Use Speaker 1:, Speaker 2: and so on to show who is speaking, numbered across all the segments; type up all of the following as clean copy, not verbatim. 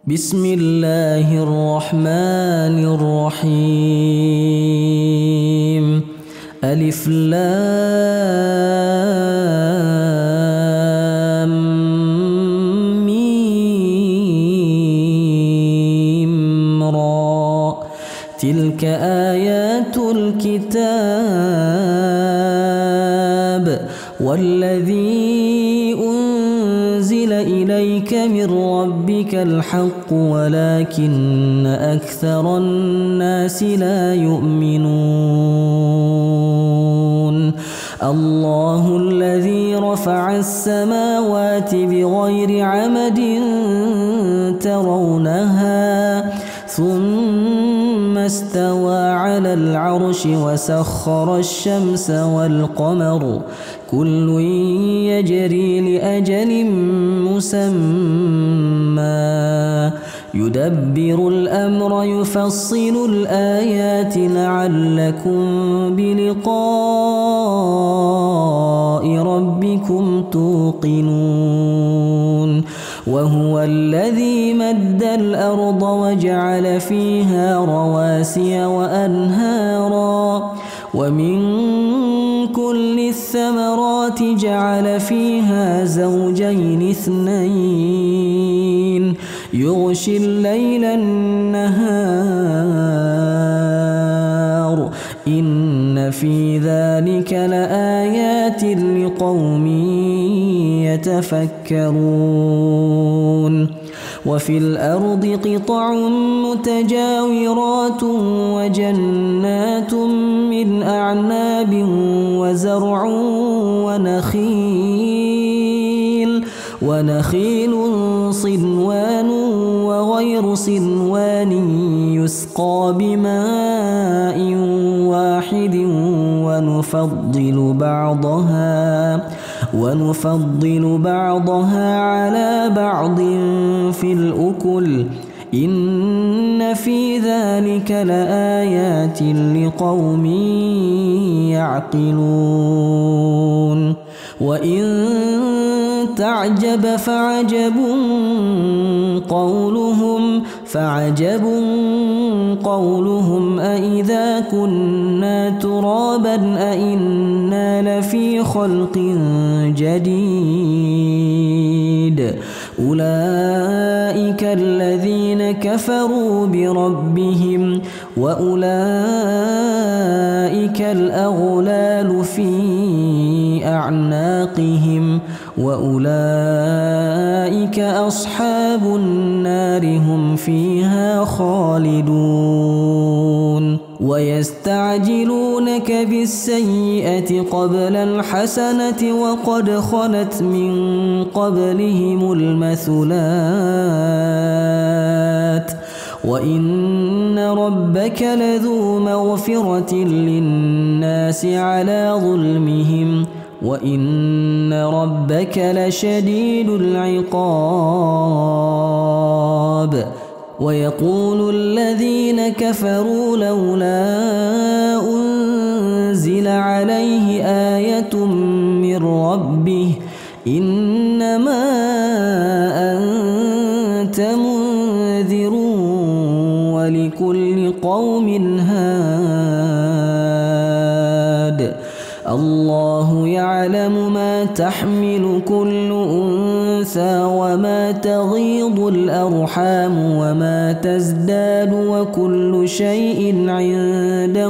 Speaker 1: بسم الله الرحمن الرحيم. ألف لام ميم را. تلك آيات الكتاب والذي أنزل إليك من ربك الحق ولكن أكثر الناس لا يؤمنون. الله الذي رفع السماوات بغير عمد ترونها ثم استوى على العرش وسخر الشمس والقمر كل يجري لأجل مسمى يدبر الأمر يفصل الآيات لعلكم بلقاء ربكم توقنون. وهو الذي مد الأرض وجعل فيها رواسي وأنهارا ومن كل الثمرات جعل فيها زوجين اثنين يغشي الليل النهار إن في ذلك لآيات لقوم يتفكرون. وفي الأرض قطع متجاورات وجنات من أعناب وزرع ونخيل صنوان وغير صنوان يسقى بماء واحد ونفضل بعضها على بعض في الأكل إن في ذلك لآيات لقوم يعقلون. وإن تعجب فعجب قولهم أإذا كنا ترابا أإنا لفي خلق جديد. أولئك الذين كفروا بربهم وأولئك الأغلال في أعناقهم وأولئك أصحاب النار هم فيها خالدون. ويستعجلونك بالسيئة قبل الحسنة وقد خلت من قبلهم المثلات وإن ربك لذو مغفرة للناس على ظلمهم وإن ربك لشديد العقاب. ويقول الذين كفروا لولا أنزل عليه آية من ربه إنما أنت منذر ولكل قوم هاد. الله يعلم ما تحمل كل أنثى وما تغيض الأرحام وما تزداد وكل شيء عنده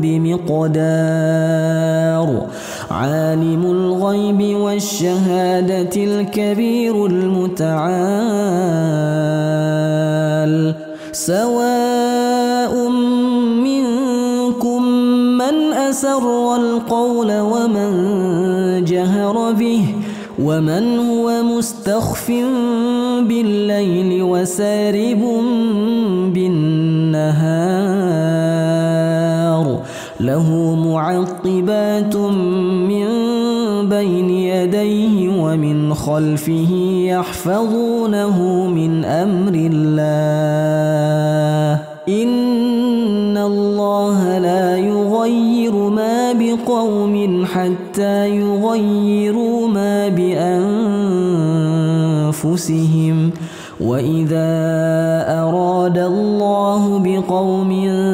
Speaker 1: بمقدار. عالم الغيب والشهادة الكبير المتعال. سواء منكم من أسر القول ومن جهر به ومن هو مستخف بالليل وسارب بالنهار له معقبات من بين يديه ومن خلفه يحفظونه من أمر الله إن الله لا يغير ما بقوم حتى يغيروا ما بأنفسهم وإذا أراد الله بقوم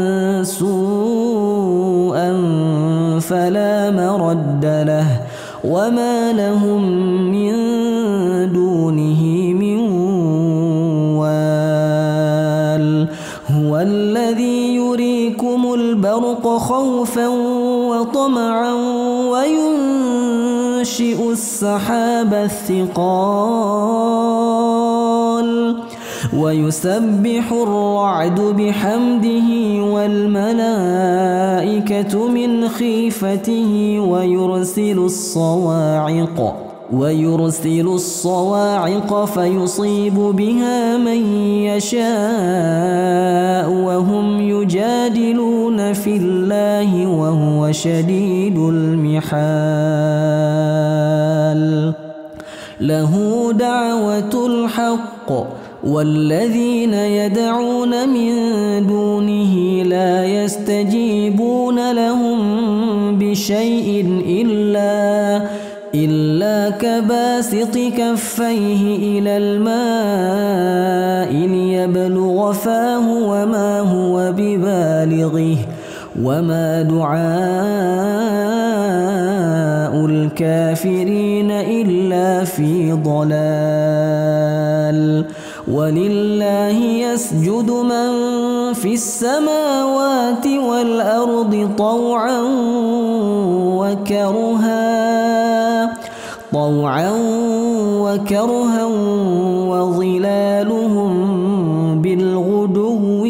Speaker 1: سوءا فلا مرد له وما لهم من دونه من وال هو الذي يريكم البرق خوفا وطمعا وينشئ السحاب الثقال ويسبح الرعد بحمده والملائكة من خيفته ويرسل الصواعق فيصيب بها من يشاء وهم يجادلون في الله وهو شديد المحال له دعوة الحق والذين يدعون من دونه لا يستجيبون لهم بشيء إلا كباسط كفيه إلى الماء ليبلغ فاه وما هو ببالغه وما دعاء الكافرين إلا في ضلال ولله يسجد من في السماوات والأرض طوعا وكرها وظلالهم بالغدو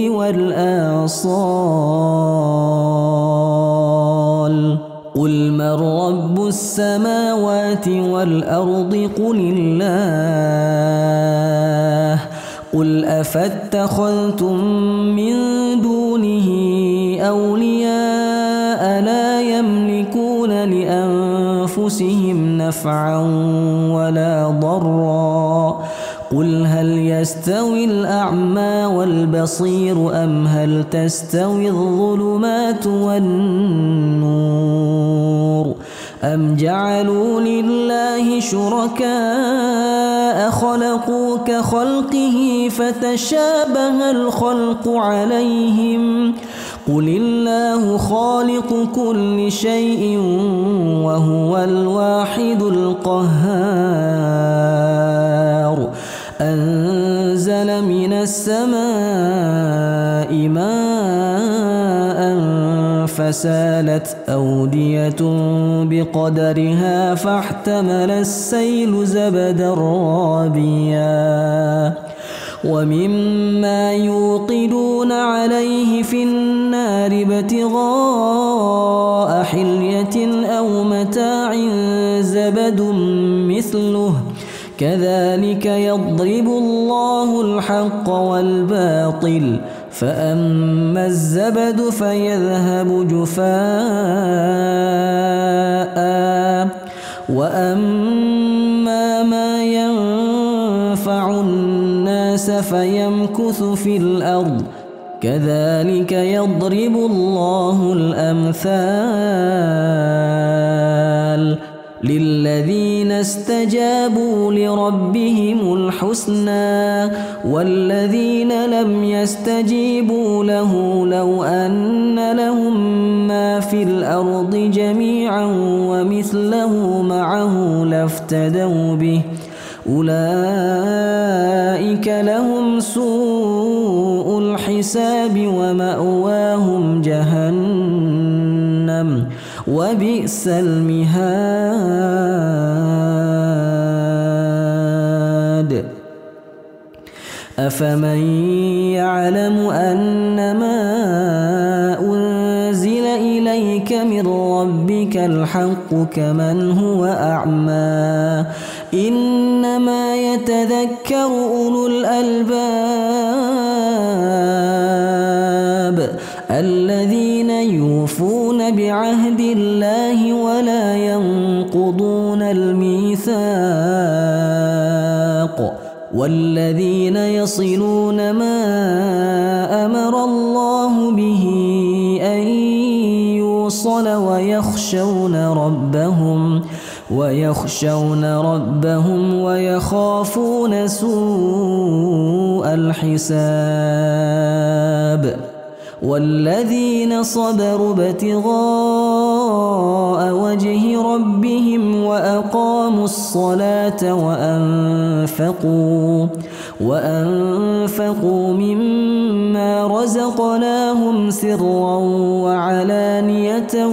Speaker 1: والآصال قل من رب السماوات والأرض قل الله قل أفاتخذتم من دونه أولياء لا يملكون لأنفسهم نفعا ولا ضرا قل هل يستوي الأعمى والبصير أم هل تستوي الظلمات والنور أم جعلوا لله شركاء خلقوا كخلقه فتشابه الخلق عليهم قل الله خالق كل شيء وهو الواحد القهار أنزل من السماء ماء فسالت أودية بقدرها فاحتمل السيل زبدا رابيا ومما يوقدون عليه في النار ابتغاء حلية أو متاع زبد مثله كذلك يضرب الله الحق والباطل فأما الزبد فيذهب جفاء وأما ما ينفع الناس فيمكث في الأرض كذلك يضرب الله الأمثال للذين استجابوا لربهم الحسنى والذين لم يستجيبوا له لو أن لهم ما في الأرض جميعا ومثله معه لافتدوا به أولئك لهم سوء الحساب ومأواهم جهنم وبئس المهاد أفمن يعلم أنما أنزل إليك من ربك الحق كمن هو أعمى إنما يتذكر أولو الألباب الذين يوفون بعهد الله ولا ينقضون الميثاق والذين يصلون ما أمر الله به أن يوصل ويخشون ربهم ويخافون سوء الحساب والذين صبروا ابتغاء وجه ربهم وأقاموا الصلاة وأنفقوا مما رزقناهم سرا وعلانية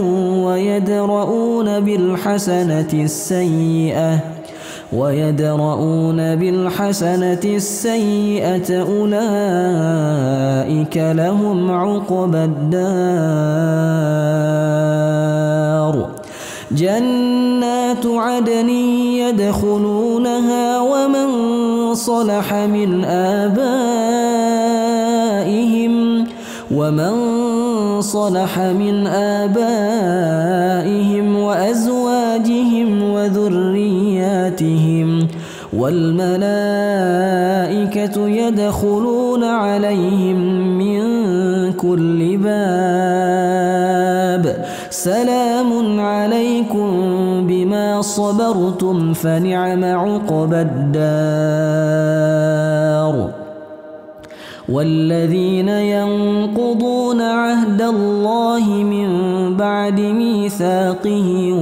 Speaker 1: ويدرؤون بالحسنة السيئة أولئك لهم عقبى الدار جنات عدن يدخلونها ومن صلح من آبائهم وأزواجهم وذرياتهم والملائكة يدخلون عليهم من كل باب سلام عليكم بما صبرتم فنعم عقبى الدار والذين ينقضون عهد الله من بعد ميثاقه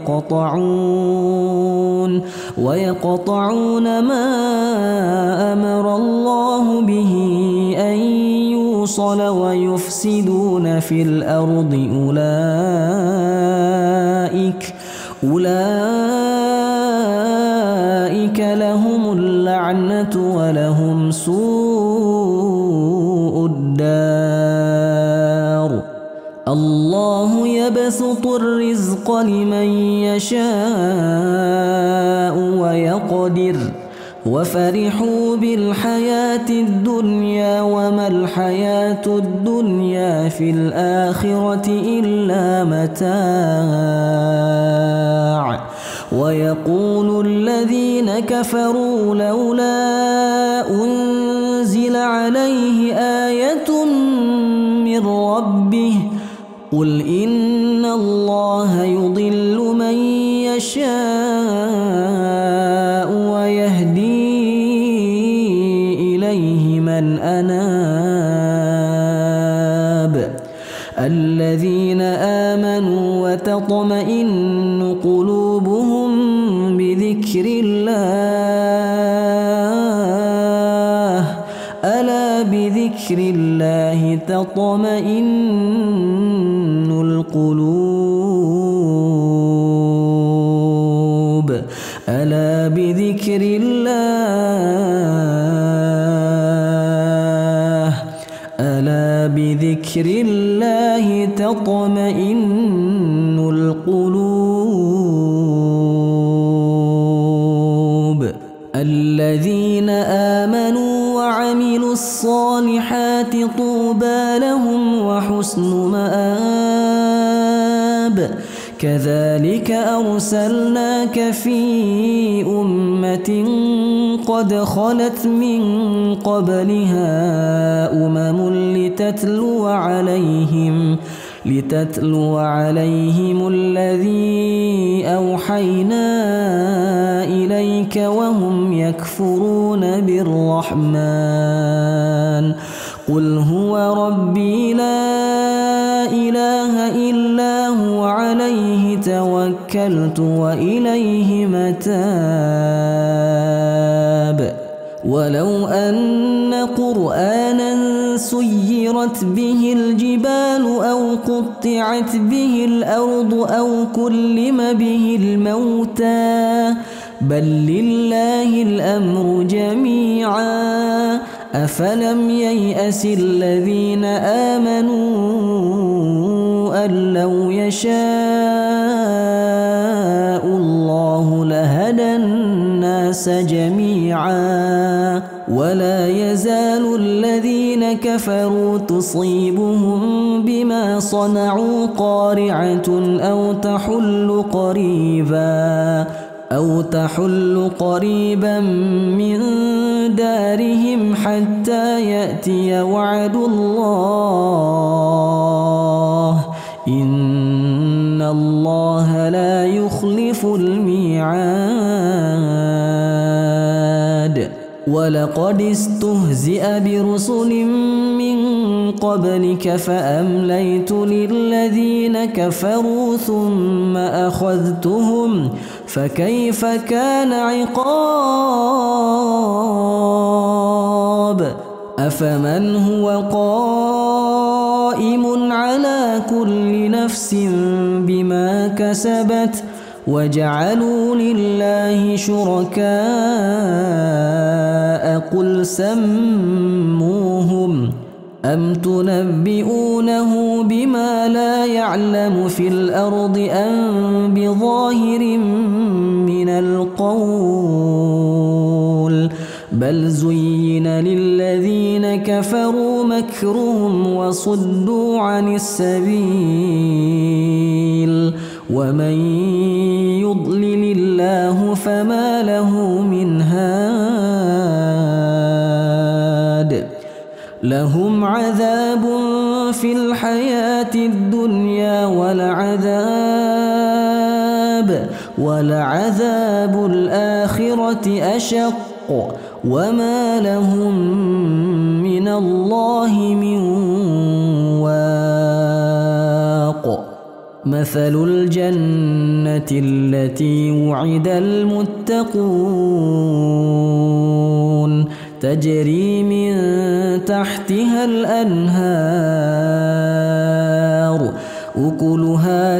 Speaker 1: ويقطعون ما أمر الله به أن يوصل ويفسدون في الأرض أولئك لهم اللعنة ولهم سوء الدار الله يبسط الرزق لمن يشاء ويقدر وفرحوا بالحياة الدنيا وما الحياة الدنيا في الآخرة إلا متاع ويقول الذين كفروا لولا أنزل عليه آية من ربه قل إن الله يضل من يشاء ويهدي إليه من أناب الذين آمنوا وتطمئن قلوبهم بذكر الله ألا بذكر الله تطمئن القلوب ألا بذكر الله تطمئن القلوب الذين آمنوا وعملوا الصالحات طوبى لهم وحسن مآب كذلك أرسلناك في أمة قد خلت من قبلها لتتلو عليهم الذي أوحينا إليك وهم يكفرون بالرحمن قل هو ربي لا إله إلا هو عليه توكلت وإليه متاب ولو أن قرآنا سيرت به الجبال أو قطعت به الأرض أو كلم به الموتى بل لله الأمر جميعا أفلم ييأس الذين آمنوا أن لو يشاء الله لهدى الناس جميعا ولا يزال الذين كفروا تصيبهم بما صنعوا قارعة أو تحل قريبا من دارهم حتى يأتي وعد الله إن الله لا يخلف الميعاد الميعاد ولقد استهزئ برسل من قبلك فأمليت للذين كفروا ثم أخذتهم فكيف كان عقاب أفمن هو قائم على كل نفس بما كسبت وجعلوا لله شركاء قل سموهم أم تنبئونه بما لا يعلم في الأرض أم بظاهر من القول بل زين للذين كفروا مكرهم وصدوا عن السبيل ومن يضلل الله فما له من هاد لهم عذاب في الحياة الدنيا ولعذاب الآخرة أشق وما لهم من الله من واق مثل الجنة التي وعد المتقون تجري من تحتها الأنهار أكلها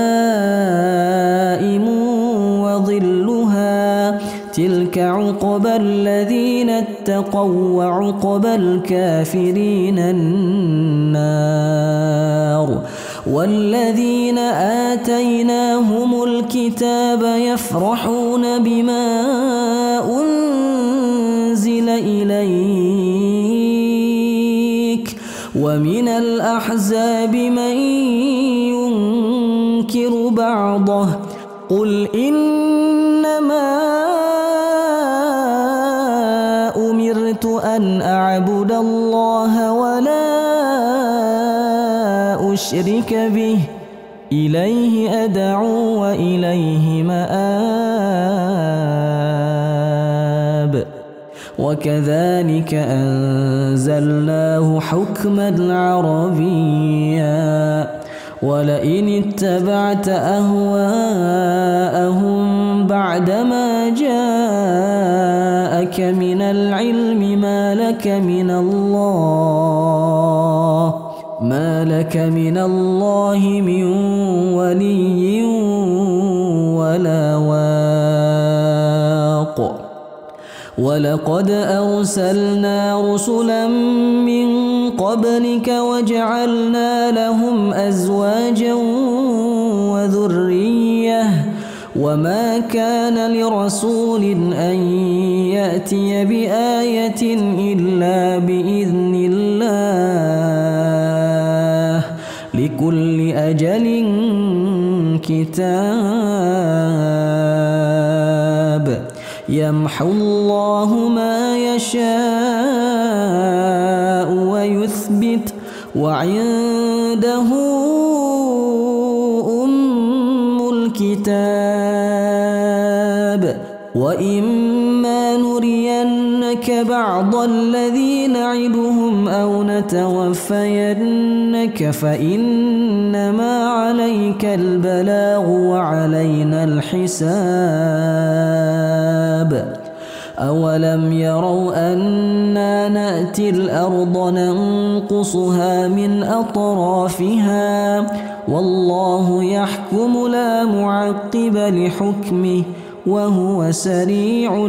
Speaker 1: دائم وظلها تلك عقبى الذين اتقوا وعقبى الكافرين النار والذين آتيناهم الكتاب يفرحون بما أنزل إليك ومن الأحزاب من ينكر بعضه قل إنما أمرت أن أعبد الله ولا أشرك به إليه أدعو وإليه مآب وكذلك أنزلناه حكما عربيا ولئن اتبعت أهواءهم بعدما جاءك من العلم ما لك من الله من ولي ولا واق ولقد أرسلنا رسلا من قبلك وجعلنا لهم أزواجا وذرية وما كان لرسول أن يأتي بآية إلا بإذن الله لكل أجل كتاب يمحو الله ما يشاء ويثبت وعنده أم الكتاب وإما نرينك بعض الذي نعدهم أو نتوفينك فإنما عليك البلاغ وعلينا الحساب أولم يروا أنا نأتي الأرض ننقصها من أطرافها والله يحكم لا معقب لحكمه وهو سريع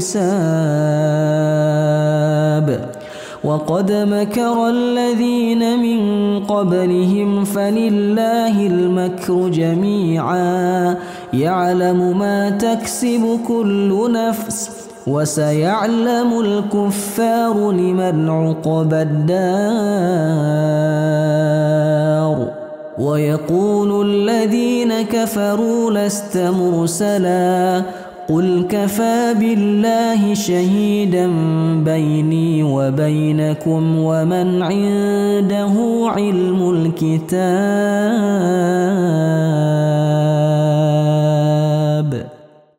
Speaker 1: الحساب وقد مكر الذين من قبلهم فلله المكر جميعا يعلم ما تكسب كل نفس وسيعلم الكفار لمن عقبى الدار ويقول الذين كفروا لست مرسلا قل كفى بالله شهيدا بيني وبينكم ومن عنده علم الكتاب